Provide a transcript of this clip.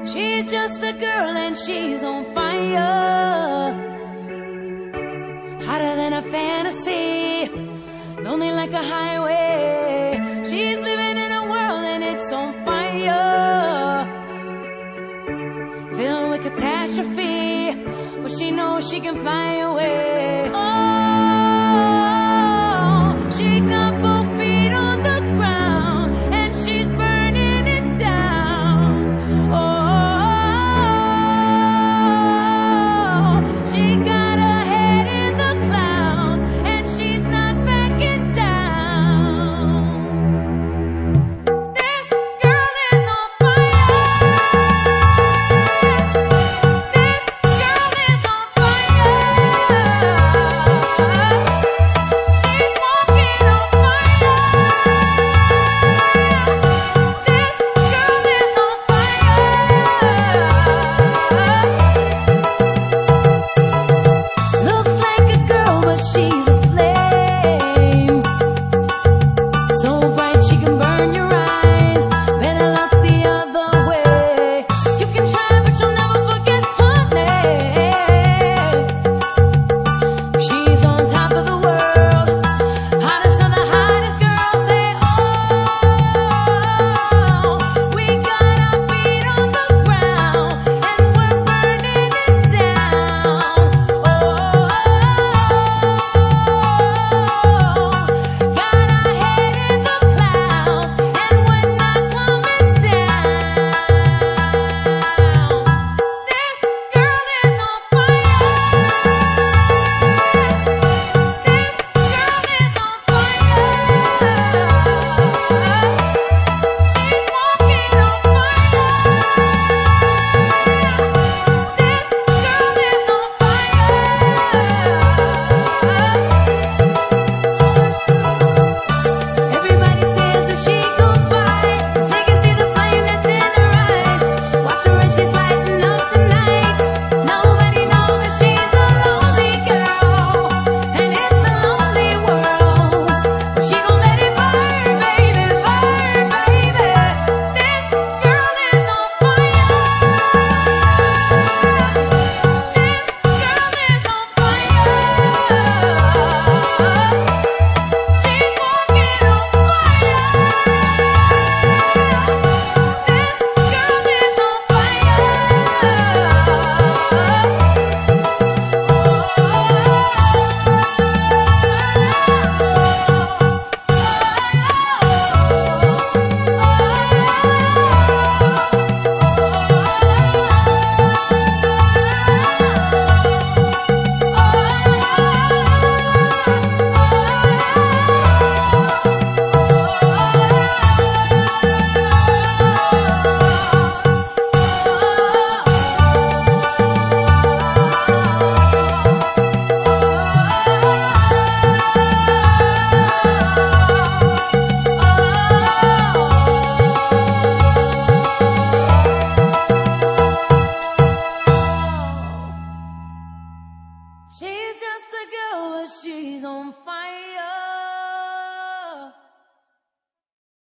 She's just a girl and she's on fire, hotter than a fantasy, lonely like a highway. She's living in a world and it's on fire, filled with catastrophe, but she knows she can fly away. Oh, she comes